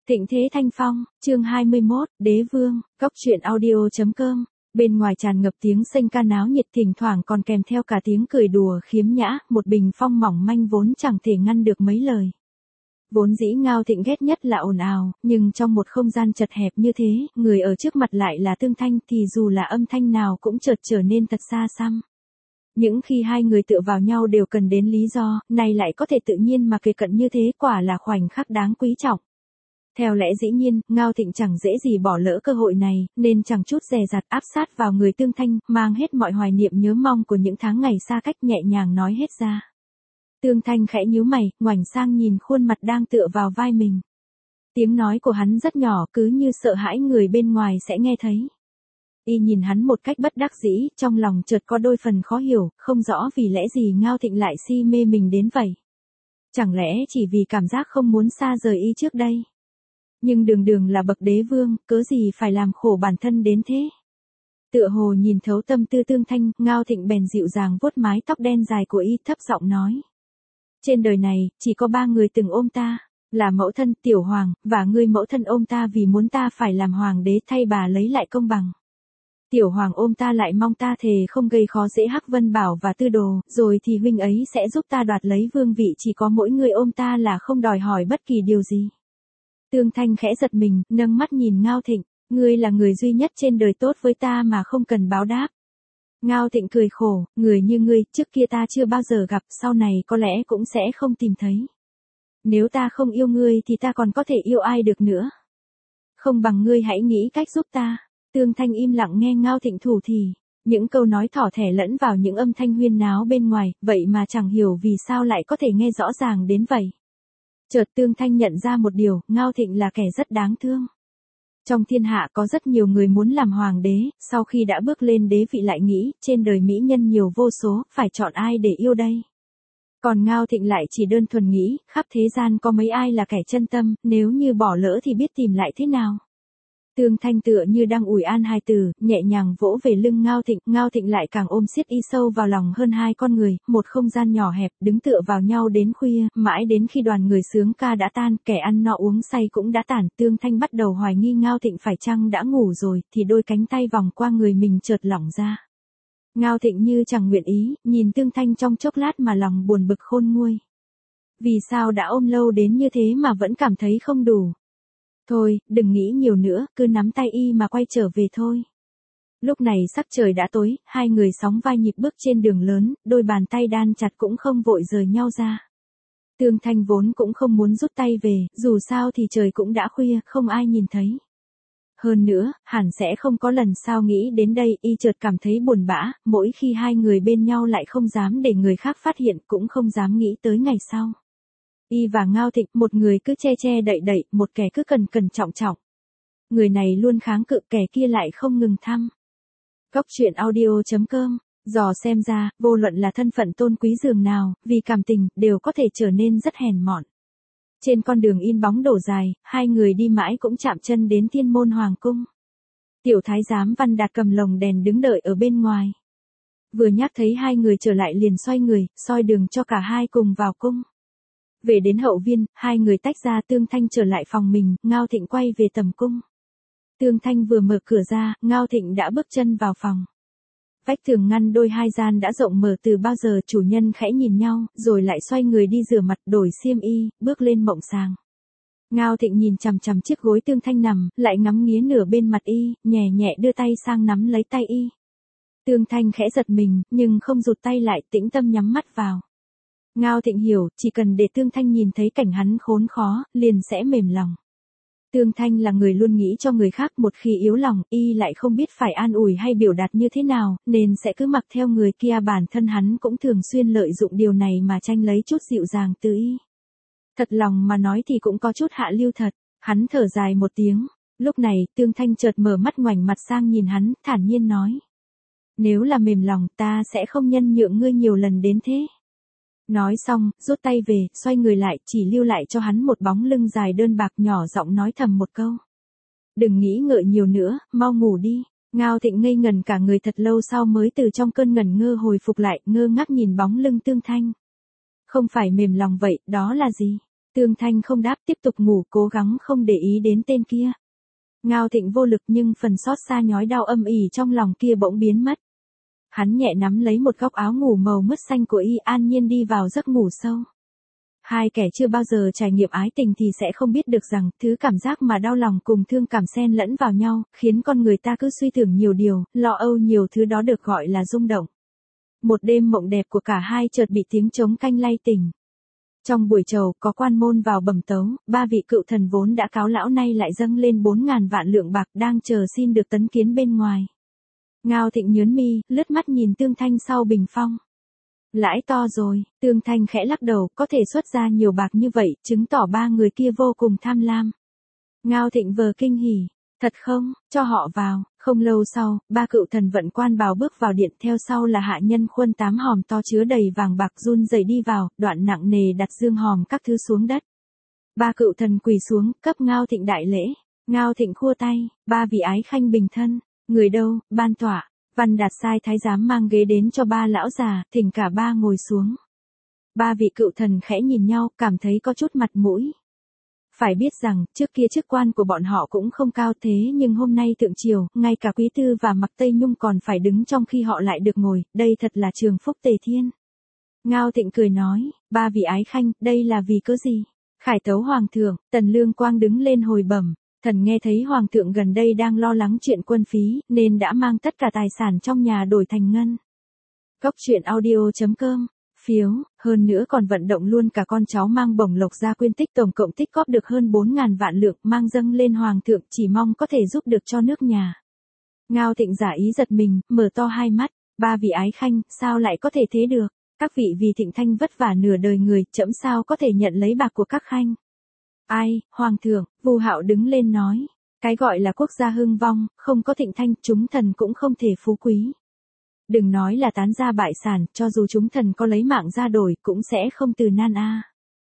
Thịnh Thế Thanh Phong, chương 21, Đế Vương, Cốc truyện audio.com. Bên ngoài tràn ngập tiếng sênh ca náo nhiệt, thỉnh thoảng còn kèm theo cả tiếng cười đùa khiếm nhã, một bình phong mỏng manh vốn chẳng thể ngăn được mấy lời. Vốn dĩ Ngao Thịnh ghét nhất là ồn ào, nhưng trong một không gian chật hẹp như thế, người ở trước mặt lại là Tương Thanh thì dù là âm thanh nào cũng chợt trở nên thật xa xăm. Những khi hai người tựa vào nhau đều cần đến lý do, này lại có thể tự nhiên mà kề cận như thế, quả là khoảnh khắc đáng quý trọng. Theo lẽ dĩ nhiên, Ngao Thịnh chẳng dễ gì bỏ lỡ cơ hội này, nên chẳng chút dè dặt áp sát vào người Tương Thanh, mang hết mọi hoài niệm nhớ mong của những tháng ngày xa cách nhẹ nhàng nói hết ra. Tương Thanh khẽ nhíu mày, ngoảnh sang nhìn khuôn mặt đang tựa vào vai mình. Tiếng nói của hắn rất nhỏ, cứ như sợ hãi người bên ngoài sẽ nghe thấy. Y nhìn hắn một cách bất đắc dĩ, trong lòng chợt có đôi phần khó hiểu, không rõ vì lẽ gì Ngao Thịnh lại si mê mình đến vậy. Chẳng lẽ chỉ vì cảm giác không muốn xa rời Y trước đây? Nhưng đường đường là bậc đế vương, cớ gì phải làm khổ bản thân đến thế? Tựa hồ nhìn thấu tâm tư Tương Thanh, Ngao Thịnh bèn dịu dàng vuốt mái tóc đen dài của Y, thấp giọng nói. Trên đời này, chỉ có 3 người từng ôm ta, là mẫu thân, Tiểu Hoàng, và ngươi. Mẫu thân ôm ta vì muốn ta phải làm hoàng đế, thay bà lấy lại công bằng. Tiểu Hoàng ôm ta lại mong ta thề không gây khó dễ Hắc Vân Bảo và Tư Đồ, rồi thì huynh ấy sẽ giúp ta đoạt lấy vương vị. Chỉ có mỗi người ôm ta là không đòi hỏi bất kỳ điều gì. Tương Thanh khẽ giật mình, nâng mắt nhìn Ngao Thịnh, ngươi là người duy nhất trên đời tốt với ta mà không cần báo đáp. Ngao Thịnh cười khổ, người như ngươi, trước kia ta chưa bao giờ gặp, sau này có lẽ cũng sẽ không tìm thấy. Nếu ta không yêu ngươi thì ta còn có thể yêu ai được nữa. Không bằng ngươi hãy nghĩ cách giúp ta. Tương Thanh im lặng nghe Ngao Thịnh thủ thì, những câu nói thỏ thẻ lẫn vào những âm thanh huyên náo bên ngoài, vậy mà chẳng hiểu vì sao lại có thể nghe rõ ràng đến vậy. Chợt Tương Thanh nhận ra một điều, Ngao Thịnh là kẻ rất đáng thương. Trong thiên hạ có rất nhiều người muốn làm hoàng đế, sau khi đã bước lên đế vị lại nghĩ, trên đời mỹ nhân nhiều vô số, phải chọn ai để yêu đây. Còn Ngao Thịnh lại chỉ đơn thuần nghĩ, khắp thế gian có mấy ai là kẻ chân tâm, nếu như bỏ lỡ thì biết tìm lại thế nào. Tương Thanh tựa như đang ủi an hài tử, nhẹ nhàng vỗ về lưng Ngao Thịnh lại càng ôm siết Y sâu vào lòng hơn. Hai con người, một không gian nhỏ hẹp, đứng tựa vào nhau đến khuya, mãi đến khi đoàn người sướng ca đã tan, kẻ ăn no uống say cũng đã tản. Tương Thanh bắt đầu hoài nghi Ngao Thịnh phải chăng đã ngủ rồi, thì đôi cánh tay vòng qua người mình chợt lỏng ra. Ngao Thịnh như chẳng nguyện ý, nhìn Tương Thanh trong chốc lát mà lòng buồn bực khôn nguôi. Vì sao đã ôm lâu đến như thế mà vẫn cảm thấy không đủ? Thôi, đừng nghĩ nhiều nữa, cứ nắm tay Y mà quay trở về thôi. Lúc này sắc trời đã tối, hai người sóng vai nhịp bước trên đường lớn, đôi bàn tay đan chặt cũng không vội rời nhau ra. Tương Thanh vốn cũng không muốn rút tay về, dù sao thì trời cũng đã khuya, không ai nhìn thấy. Hơn nữa, hẳn sẽ không có lần sau nghĩ đến đây. Y chợt cảm thấy buồn bã, mỗi khi hai người bên nhau lại không dám để người khác phát hiện, cũng không dám nghĩ tới ngày sau. Y và Ngao Thịnh, một người cứ che che đậy đậy, một kẻ cứ cẩn cẩn trọng trọng. Người này luôn kháng cự, kẻ kia lại không ngừng thăm. Cốc truyện audio.com, dò xem ra, vô luận là thân phận tôn quý dường nào, vì cảm tình, đều có thể trở nên rất hèn mọn. Trên con đường in bóng đổ dài, hai người đi mãi cũng chạm chân đến Thiên Môn Hoàng Cung. Tiểu thái giám Văn Đạt cầm lồng đèn đứng đợi ở bên ngoài. Vừa nhắc thấy hai người trở lại liền xoay người, soi đường cho cả hai cùng vào cung. Về đến hậu viên, hai người tách ra. Tương Thanh trở lại phòng mình, Ngao Thịnh quay về tầm cung. Tương Thanh vừa mở cửa ra, Ngao Thịnh đã bước chân vào phòng. Vách tường ngăn đôi hai gian đã rộng mở từ bao giờ. Chủ nhân khẽ nhìn nhau, rồi lại xoay người đi rửa mặt, đổi xiêm y, bước lên mộng sàng. Ngao Thịnh nhìn chằm chằm chiếc gối Tương Thanh nằm, lại ngắm nghía nửa bên mặt Y, nhẹ nhẹ đưa tay sang nắm lấy tay Y. Tương Thanh khẽ giật mình, nhưng không rụt tay lại, tĩnh tâm nhắm mắt vào. Ngao Thịnh hiểu, chỉ cần để Tương Thanh nhìn thấy cảnh hắn khốn khó, liền sẽ mềm lòng. Tương Thanh là người luôn nghĩ cho người khác, một khi yếu lòng, Y lại không biết phải an ủi hay biểu đạt như thế nào, nên sẽ cứ mặc theo người kia. Bản thân hắn cũng thường xuyên lợi dụng điều này mà tranh lấy chút dịu dàng từ Y. Thật lòng mà nói thì cũng có chút hạ lưu thật. Hắn thở dài một tiếng. Lúc này, Tương Thanh chợt mở mắt ngoảnh mặt sang nhìn hắn, thản nhiên nói. Nếu là mềm lòng, ta sẽ không nhân nhượng ngươi nhiều lần đến thế. Nói xong, rút tay về, xoay người lại, chỉ lưu lại cho hắn một bóng lưng dài đơn bạc, nhỏ giọng nói thầm một câu. Đừng nghĩ ngợi nhiều nữa, mau ngủ đi. Ngao Thịnh ngây ngần cả người thật lâu sau mới từ trong cơn ngẩn ngơ hồi phục lại, ngơ ngác nhìn bóng lưng Tương Thanh. Không phải mềm lòng vậy, đó là gì? Tương Thanh không đáp, tiếp tục ngủ, cố gắng không để ý đến tên kia. Ngao Thịnh vô lực nhưng phần xót xa nhói đau âm ỉ trong lòng kia bỗng biến mất. Hắn nhẹ nắm lấy một góc áo ngủ màu mứt xanh của y, an nhiên đi vào giấc ngủ sâu. Hai kẻ chưa bao giờ trải nghiệm ái tình thì sẽ không biết được rằng, thứ cảm giác mà đau lòng cùng thương cảm xen lẫn vào nhau, khiến con người ta cứ suy tưởng nhiều điều, lo âu nhiều thứ, đó được gọi là rung động. Một đêm mộng đẹp của cả hai chợt bị tiếng trống canh lay tỉnh. Trong buổi trầu, có quan môn vào bẩm tấu, ba vị cựu thần vốn đã cáo lão nay lại dâng lên 4.000 vạn lượng bạc, đang chờ xin được tấn kiến bên ngoài. Ngao Thịnh nhướng mi, lướt mắt nhìn Tương Thanh sau bình phong. Lãi to rồi. Tương Thanh khẽ lắc đầu, có thể xuất ra nhiều bạc như vậy, chứng tỏ ba người kia vô cùng tham lam. Ngao Thịnh vờ kinh hỉ. Thật không, cho họ vào. Không lâu sau, ba cựu thần vận quan bào bước vào điện, theo sau là hạ nhân khuân 8 hòm to chứa đầy vàng bạc run rẩy đi vào, đoạn nặng nề đặt dương hòm các thứ xuống đất. Ba cựu thần quỳ xuống, cấp Ngao Thịnh đại lễ. Ngao Thịnh khua tay, ba vị ái khanh bình thân. Người đâu, ban tọa. Văn Đạt sai thái giám mang ghế đến cho ba lão già, thỉnh cả ba ngồi xuống. Ba vị cựu thần khẽ nhìn nhau, cảm thấy có chút mặt mũi. Phải biết rằng, trước kia chức quan của bọn họ cũng không cao thế, nhưng hôm nay thượng triều, ngay cả Quý Tư và Mạc Tây Nhung còn phải đứng trong khi họ lại được ngồi, đây thật là trường phúc tề thiên. Ngao Thịnh cười nói, ba vị ái khanh, đây là vì cớ gì? Khải tấu hoàng thượng. Tần Lương Quang đứng lên hồi bẩm. Thần nghe thấy hoàng thượng gần đây đang lo lắng chuyện quân phí, nên đã mang tất cả tài sản trong nhà đổi thành ngân. Góc truyện audio.com. Phiếu, hơn nữa còn vận động luôn cả con cháu mang bổng lộc ra quyên tích, tổng cộng tích góp được hơn 4.000 vạn lượng, mang dâng lên hoàng thượng, chỉ mong có thể giúp được cho nước nhà. Ngao Thịnh giả ý giật mình, mở to hai mắt. Ba vị ái khanh, sao lại có thể thế được? Các vị vì Thịnh Thanh vất vả nửa đời người, trẫm sao có thể nhận lấy bạc của các khanh? Ai, hoàng thượng? Vu Hạo đứng lên nói. Cái gọi là quốc gia hưng vong, không có Thịnh Thanh, chúng thần cũng không thể phú quý. Đừng nói là tán gia bại sản, cho dù chúng thần có lấy mạng ra đổi, cũng sẽ không từ nan a.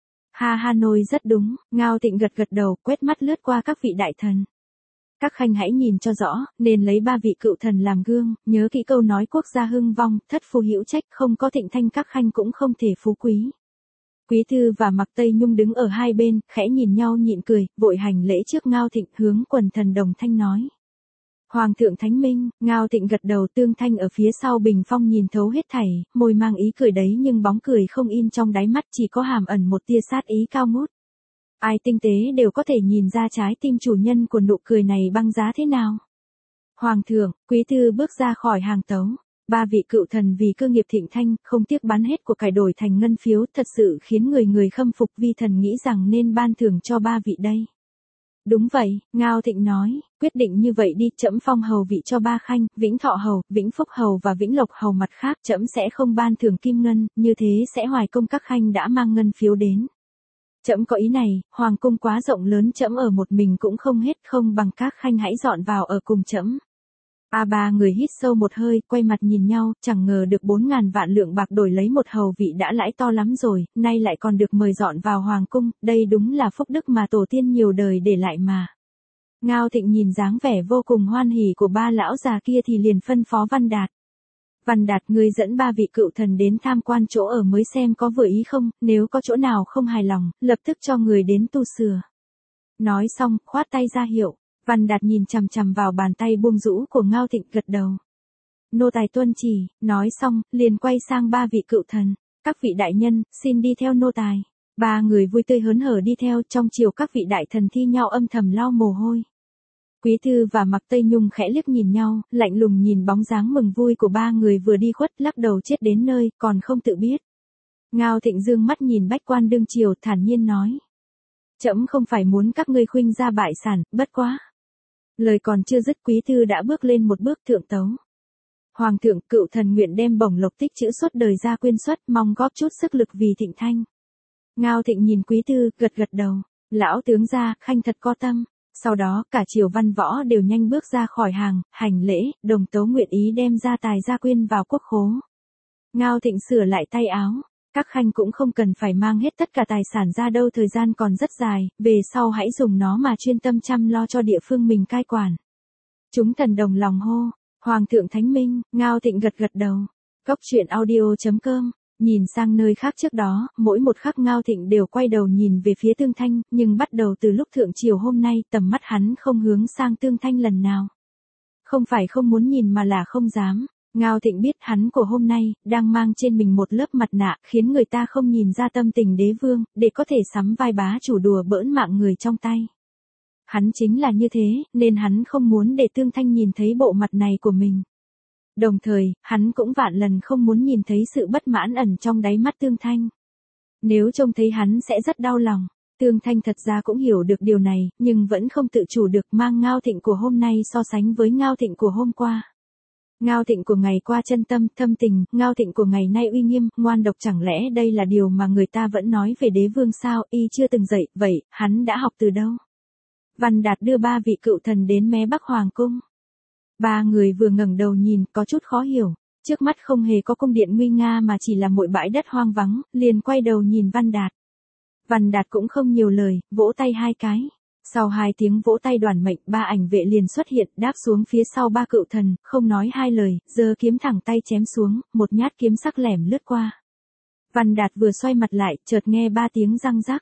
Ha ha, nôi rất đúng. Ngao Thịnh gật gật đầu, quét mắt lướt qua các vị đại thần. Các khanh hãy nhìn cho rõ, nên lấy ba vị cựu thần làm gương, nhớ kỹ câu nói quốc gia hưng vong, thất phu hữu trách, không có Thịnh Thanh các khanh cũng không thể phú quý. Quý Tư và Mạc Tây Nhung đứng ở hai bên, khẽ nhìn nhau nhịn cười, vội hành lễ trước Ngao Thịnh, hướng quần thần đồng thanh nói. Hoàng thượng thánh minh. Ngao Thịnh gật đầu. Tương Thanh ở phía sau bình phong nhìn thấu hết thảy, môi mang ý cười đấy nhưng bóng cười không in trong đáy mắt, chỉ có hàm ẩn một tia sát ý cao ngút. Ai tinh tế đều có thể nhìn ra trái tim chủ nhân của nụ cười này băng giá thế nào. Hoàng thượng. Quý Tư bước ra khỏi hàng tấu. Ba vị cựu thần vì cơ nghiệp Thịnh Thanh, không tiếc bán hết của cải đổi thành ngân phiếu, thật sự khiến người người khâm phục, vi thần nghĩ rằng nên ban thưởng cho ba vị đây. Đúng vậy, Ngao Thịnh nói, quyết định như vậy đi, trẫm phong hầu vị cho ba khanh, Vĩnh Thọ hầu, Vĩnh Phúc hầu và Vĩnh Lộc hầu, mặt khác trẫm sẽ không ban thưởng kim ngân, như thế sẽ hoài công các khanh đã mang ngân phiếu đến. Trẫm có ý này, hoàng cung quá rộng lớn, trẫm ở một mình cũng không hết, không bằng các khanh hãy dọn vào ở cùng trẫm. Ba người hít sâu một hơi, quay mặt nhìn nhau, chẳng ngờ được 4.000 vạn lượng bạc đổi lấy một hầu vị đã lãi to lắm rồi, nay lại còn được mời dọn vào hoàng cung, đây đúng là phúc đức mà tổ tiên nhiều đời để lại mà. Ngao Thịnh nhìn dáng vẻ vô cùng hoan hỉ của ba lão già kia thì liền phân phó Văn Đạt. Văn Đạt, ngươi dẫn ba vị cựu thần đến tham quan chỗ ở mới xem có vừa ý không, nếu có chỗ nào không hài lòng, lập tức cho người đến tu sửa. Nói xong, khoát tay ra hiệu. Văn Đạt nhìn chằm chằm vào bàn tay buông rũ của Ngao Thịnh, gật đầu. Nô tài tuân chỉ. Nói xong, liền quay sang ba vị cựu thần. Các vị đại nhân, xin đi theo nô tài. Ba người vui tươi hớn hở đi theo, trong chiều các vị đại thần thi nhau âm thầm lau mồ hôi. Quý Tư và Mạc Tây Nhung khẽ liếc nhìn nhau, lạnh lùng nhìn bóng dáng mừng vui của ba người vừa đi khuất, lắc đầu chết đến nơi, còn không tự biết. Ngao Thịnh dương mắt nhìn bách quan đương triều, thản nhiên nói. Trẫm không phải muốn các ngươi khuynh ra bại sản, bất quá. Lời còn chưa dứt, Quý Tư đã bước lên một bước thượng tấu. Hoàng thượng, cựu thần nguyện đem bổng lộc tích trữ suốt đời ra quyên xuất, mong góp chút sức lực vì Thịnh Thanh. Ngao Thịnh nhìn Quý Tư, gật gật đầu. Lão tướng gia, khanh thật có tâm. Sau đó, cả triều văn võ đều nhanh bước ra khỏi hàng, hành lễ, đồng tấu nguyện ý đem gia tài gia quyên vào quốc khố. Ngao Thịnh sửa lại tay áo. Các khanh cũng không cần phải mang hết tất cả tài sản ra đâu, thời gian còn rất dài, về sau hãy dùng nó mà chuyên tâm chăm lo cho địa phương mình cai quản. Chúng thần đồng lòng hô. Hoàng thượng thánh minh. Ngao Thịnh gật gật đầu. Góc truyện audio.com Nhìn sang nơi khác trước đó, mỗi một khắc Ngao Thịnh đều quay đầu nhìn về phía Tương Thanh, nhưng bắt đầu từ lúc thượng triều hôm nay, tầm mắt hắn không hướng sang Tương Thanh lần nào. Không phải không muốn nhìn mà là không dám. Ngao Thịnh biết hắn của hôm nay, đang mang trên mình một lớp mặt nạ, khiến người ta không nhìn ra tâm tình đế vương, để có thể sắm vai bá chủ đùa bỡn mạng người trong tay. Hắn chính là như thế, nên hắn không muốn để Tương Thanh nhìn thấy bộ mặt này của mình. Đồng thời, hắn cũng vạn lần không muốn nhìn thấy sự bất mãn ẩn trong đáy mắt Tương Thanh. Nếu trông thấy hắn sẽ rất đau lòng. Tương Thanh thật ra cũng hiểu được điều này, nhưng vẫn không tự chủ được mang Ngao Thịnh của hôm nay so sánh với Ngao Thịnh của hôm qua. Ngao Thịnh của ngày qua chân tâm, thâm tình, Ngao Thịnh của ngày nay uy nghiêm, ngoan độc, chẳng lẽ đây là điều mà người ta vẫn nói về đế vương sao, y chưa từng dạy, vậy, hắn đã học từ đâu? Văn Đạt đưa 3 vị cựu thần đến mé Bắc Hoàng cung. 3 người vừa ngẩng đầu nhìn, có chút khó hiểu, trước mắt không hề có cung điện nguy nga mà chỉ là một bãi đất hoang vắng, liền quay đầu nhìn Văn Đạt. Văn Đạt cũng không nhiều lời, vỗ tay 2 cái. Sau 2 tiếng vỗ tay đoàn mệnh, 3 ảnh vệ liền xuất hiện, đáp xuống phía sau 3 cựu thần, không nói 2 lời, giơ kiếm thẳng tay chém xuống, một nhát kiếm sắc lẻm lướt qua. Văn Đạt vừa xoay mặt lại, chợt nghe 3 tiếng răng rắc.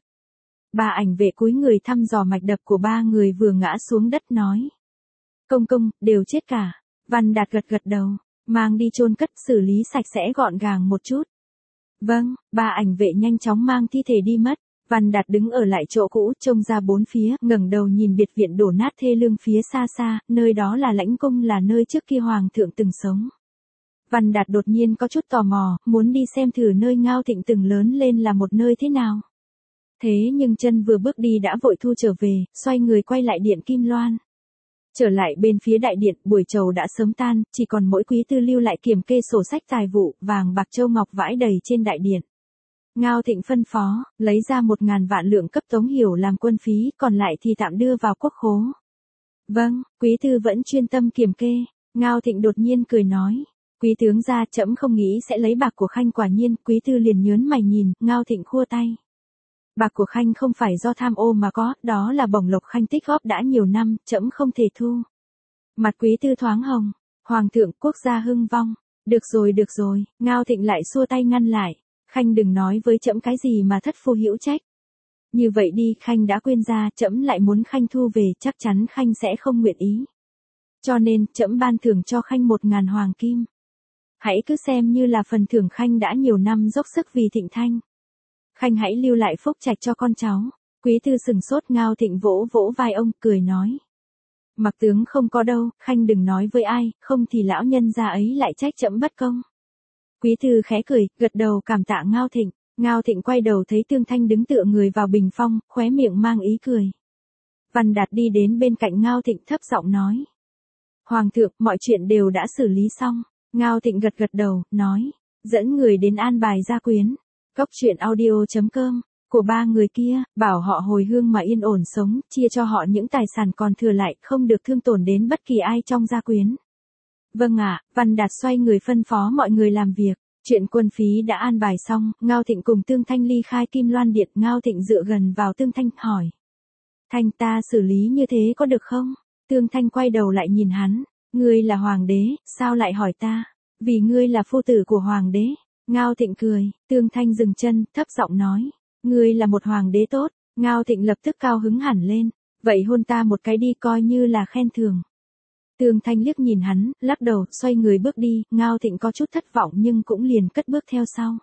3 ảnh vệ cúi người thăm dò mạch đập của 3 người vừa ngã xuống đất nói. Công công, đều chết cả. Văn Đạt gật gật đầu, mang đi chôn cất, xử lý sạch sẽ gọn gàng một chút. Vâng, 3 ảnh vệ nhanh chóng mang thi thể đi mất. Văn Đạt đứng ở lại chỗ cũ, trông ra 4 phía, ngẩng đầu nhìn biệt viện đổ nát thê lương phía xa xa, nơi đó là lãnh cung, là nơi trước kia hoàng thượng từng sống. Văn Đạt đột nhiên có chút tò mò, muốn đi xem thử nơi Ngao Thịnh từng lớn lên là một nơi thế nào. Thế nhưng chân vừa bước đi đã vội thu trở về, xoay người quay lại điện Kim Loan. Trở lại bên phía đại điện, buổi trầu đã sớm tan, chỉ còn mỗi quý tư lưu lại kiểm kê sổ sách tài vụ, vàng bạc châu ngọc vãi đầy trên đại điện. Ngao Thịnh phân phó, lấy ra 1.000 vạn lượng cấp Tống Hiểu làm quân phí, còn lại thì tạm đưa vào quốc khố. Vâng, quý tư vẫn chuyên tâm kiểm kê. Ngao Thịnh đột nhiên cười nói. Quý tướng gia, trẫm không nghĩ sẽ lấy bạc của Khanh, quả nhiên. Quý tư liền nhớn mày nhìn, Ngao Thịnh khua tay. Bạc của Khanh không phải do tham ô mà có, đó là bổng lộc Khanh tích góp đã nhiều năm, trẫm không thể thu. Mặt quý tư thoáng hồng. Hoàng thượng, quốc gia hưng vong. Được rồi, Ngao Thịnh lại xua tay ngăn lại. Khanh đừng nói với trẫm cái gì mà thất phu hữu trách. Như vậy đi, Khanh đã quên ra, trẫm lại muốn Khanh thu về, chắc chắn Khanh sẽ không nguyện ý. Cho nên, trẫm ban thưởng cho Khanh 1.000 hoàng kim. Hãy cứ xem như là phần thưởng Khanh đã nhiều năm dốc sức vì Thịnh Thanh. Khanh hãy lưu lại phúc trạch cho con cháu. Quý tư sừng sốt, Ngao Thịnh vỗ vỗ vai ông, cười nói. Mặc tướng không có đâu, Khanh đừng nói với ai, không thì lão nhân gia ấy lại trách trẫm bất công. Quý tư khẽ cười, gật đầu cảm tạ Ngao Thịnh. Ngao Thịnh quay đầu thấy Tương Thanh đứng tựa người vào bình phong, khóe miệng mang ý cười. Văn Đạt đi đến bên cạnh Ngao Thịnh thấp giọng nói. Hoàng thượng, mọi chuyện đều đã xử lý xong. Ngao Thịnh gật gật đầu, nói. Dẫn người đến an bài gia quyến. Cốc truyện audio.com. Của 3 người kia, bảo họ hồi hương mà yên ổn sống, chia cho họ những tài sản còn thừa lại, không được thương tổn đến bất kỳ ai trong gia quyến. Vâng ạ, Văn Đạt xoay người phân phó mọi người làm việc. Chuyện quân phí đã an bài xong, Ngao Thịnh cùng Tương Thanh ly khai Kim Loan Điện. Ngao Thịnh dựa gần vào Tương Thanh, hỏi. Thanh, ta xử lý như thế có được không? Tương Thanh quay đầu lại nhìn hắn. Ngươi là hoàng đế, sao lại hỏi ta? Vì ngươi là phu tử của hoàng đế. Ngao Thịnh cười, Tương Thanh dừng chân, thấp giọng nói. Ngươi là một hoàng đế tốt. Ngao Thịnh lập tức cao hứng hẳn lên. Vậy hôn ta một cái đi, coi như là khen thưởng. Tương Thanh liếc nhìn hắn, lắc đầu, xoay người bước đi. Ngao Thịnh có chút thất vọng nhưng cũng liền cất bước theo sau.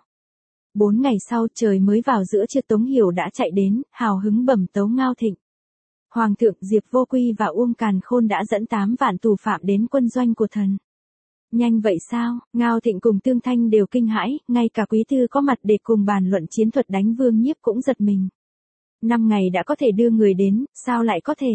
4 ngày sau, trời mới vào giữa trưa, Tống Hiểu đã chạy đến, hào hứng bẩm tấu Ngao Thịnh. Hoàng thượng, Diệp Vô Quy và Uông Càn Khôn đã dẫn 8 vạn tù phạm đến quân doanh của thần. Nhanh vậy sao? Ngao Thịnh cùng Tương Thanh đều kinh hãi, ngay cả quý thư có mặt để cùng bàn luận chiến thuật đánh Vương Nhiếp cũng giật mình. 5 ngày đã có thể đưa người đến, sao lại có thể?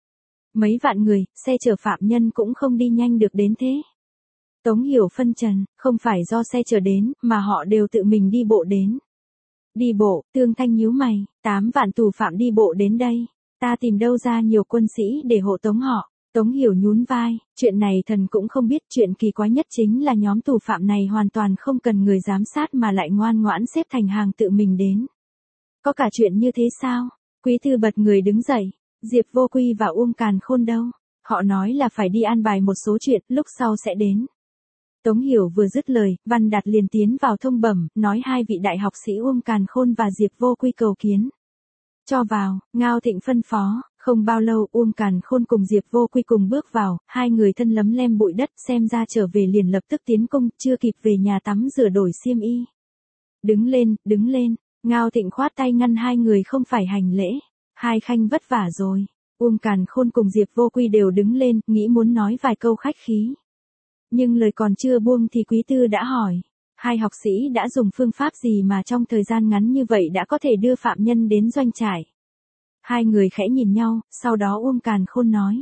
Mấy vạn người, xe chở phạm nhân cũng không đi nhanh được đến thế. Tống Hiểu phân trần, không phải do xe chở đến, mà họ đều tự mình đi bộ đến. Đi bộ, Tương Thanh nhíu mày, 8 vạn tù phạm đi bộ đến đây. Ta tìm đâu ra nhiều quân sĩ để hộ tống họ. Tống Hiểu nhún vai, chuyện này thần cũng không biết. Chuyện kỳ quái nhất chính là nhóm tù phạm này hoàn toàn không cần người giám sát mà lại ngoan ngoãn xếp thành hàng tự mình đến. Có cả chuyện như thế sao? Quý thư bật người đứng dậy. Diệp Vô Quy và Uông Càn Khôn đâu? Họ nói là phải đi an bài một số chuyện, lúc sau sẽ đến. Tống Hiểu vừa dứt lời, Văn Đạt liền tiến vào thông bẩm, nói hai vị đại học sĩ Uông Càn Khôn và Diệp Vô Quy cầu kiến. Cho vào, Ngao Thịnh phân phó, không bao lâu Uông Càn Khôn cùng Diệp Vô Quy cùng bước vào, hai người thân lấm lem bụi đất xem ra trở về liền lập tức tiến công, chưa kịp về nhà tắm rửa đổi xiêm y. Đứng lên, Ngao Thịnh khoát tay ngăn hai người không phải hành lễ, hai khanh vất vả rồi. Uông Càn Khôn cùng Diệp Vô Quy đều đứng lên, nghĩ muốn nói vài câu khách khí. Nhưng lời còn chưa buông thì Quý Tư đã hỏi, hai học sĩ đã dùng phương pháp gì mà trong thời gian ngắn như vậy đã có thể đưa phạm nhân đến doanh trại. Hai người khẽ nhìn nhau, sau đó Uông Càn Khôn nói,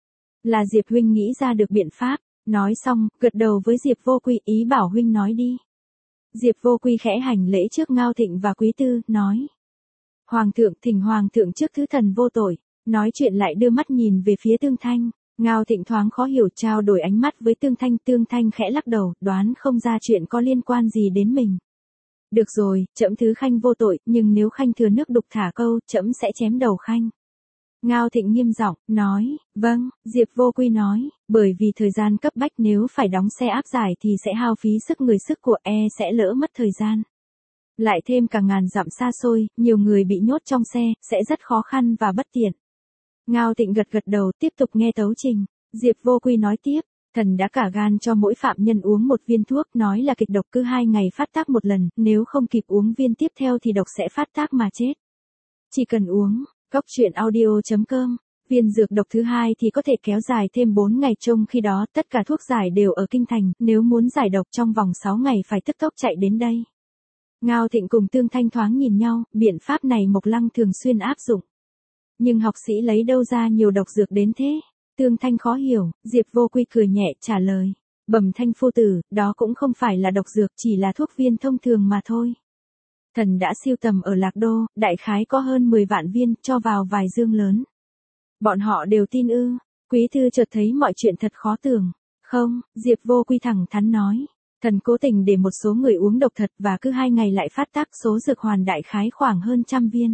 là Diệp huynh nghĩ ra được biện pháp, nói xong, gật đầu với Diệp Vô Quy, ý bảo huynh nói đi. Diệp Vô Quy khẽ hành lễ trước Ngao Thịnh và Quý Tư, nói, Hoàng thượng thỉnh Hoàng thượng trước thứ thần vô tội, nói chuyện lại đưa mắt nhìn về phía Tương Thanh. Ngao Thịnh thoáng khó hiểu trao đổi ánh mắt với Tương Thanh khẽ lắc đầu, đoán không ra chuyện có liên quan gì đến mình. Được rồi, trẫm thứ khanh vô tội, nhưng nếu khanh thừa nước đục thả câu, trẫm sẽ chém đầu khanh. Ngao Thịnh nghiêm giọng, nói, vâng, Diệp Vô Quy nói, bởi vì thời gian cấp bách nếu phải đóng xe áp giải thì sẽ hao phí sức người sức của sẽ lỡ mất thời gian. Lại thêm cả ngàn dặm xa xôi, nhiều người bị nhốt trong xe, sẽ rất khó khăn và bất tiện. Ngao Thịnh gật đầu tiếp tục nghe tấu trình. Diệp Vô Quy nói tiếp, thần đã cả gan cho mỗi phạm nhân uống một viên thuốc, nói là kịch độc cứ 2 ngày phát tác một lần, nếu không kịp uống viên tiếp theo thì độc sẽ phát tác mà chết. Chỉ cần uống, coctruyện.audio.com, viên dược độc thứ 2 thì có thể kéo dài thêm 4 ngày, trong khi đó tất cả thuốc giải đều ở kinh thành, nếu muốn giải độc trong vòng 6 ngày phải tức tốc chạy đến đây. Ngao Thịnh cùng Tương Thanh thoáng nhìn nhau, biện pháp này Mộc Lăng thường xuyên áp dụng. Nhưng học sĩ lấy đâu ra nhiều độc dược đến thế? Tương Thanh khó hiểu, Diệp Vô Quy cười nhẹ trả lời. Bẩm Thanh phu tử, đó cũng không phải là độc dược, chỉ là thuốc viên thông thường mà thôi. Thần đã siêu tầm ở Lạc Đô, đại khái có hơn 10 vạn viên, cho vào vài dương lớn. Bọn họ đều tin ư? Quý Thư chợt thấy mọi chuyện thật khó tưởng. Không, Diệp Vô Quy thẳng thắn nói. Thần cố tình để một số người uống độc thật và cứ 2 ngày lại phát tác, số dược hoàn đại khái khoảng hơn 100 viên.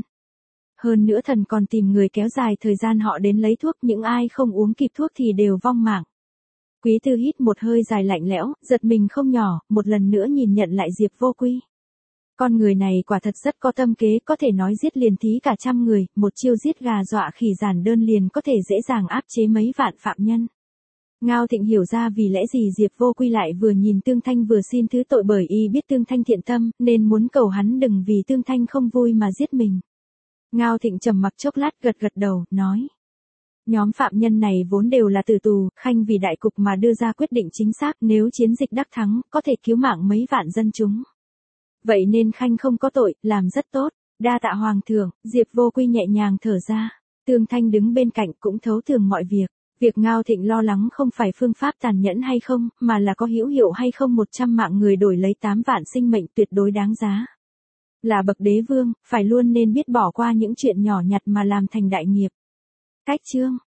Hơn nữa thần còn tìm người kéo dài thời gian họ đến lấy thuốc, những ai không uống kịp thuốc thì đều vong mạng. Quý Tư hít một hơi dài lạnh lẽo, giật mình không nhỏ, một lần nữa nhìn nhận lại Diệp Vô Quy. Con người này quả thật rất có tâm kế, có thể nói giết liền thí cả 100 người, một chiêu giết gà dọa khỉ giản đơn liền có thể dễ dàng áp chế mấy vạn phạm nhân. Ngao Thịnh hiểu ra vì lẽ gì Diệp Vô Quy lại vừa nhìn Tương Thanh vừa xin thứ tội, bởi y biết Tương Thanh thiện tâm, nên muốn cầu hắn đừng vì Tương Thanh không vui mà giết mình. Ngao Thịnh trầm mặc chốc lát gật đầu, nói. Nhóm phạm nhân này vốn đều là tử tù, khanh vì đại cục mà đưa ra quyết định chính xác, nếu chiến dịch đắc thắng, có thể cứu mạng mấy vạn dân chúng. Vậy nên khanh không có tội, làm rất tốt, đa tạ Hoàng thượng. Diệp Vô Quy nhẹ nhàng thở ra. Tương Thanh đứng bên cạnh cũng thấu tường mọi việc. Việc Ngao Thịnh lo lắng không phải phương pháp tàn nhẫn hay không, mà là có hữu hiệu hay không, 100 mạng người đổi lấy 8 vạn sinh mệnh tuyệt đối đáng giá. Là bậc đế vương, phải luôn nên biết bỏ qua những chuyện nhỏ nhặt mà làm thành đại nghiệp. Cách chương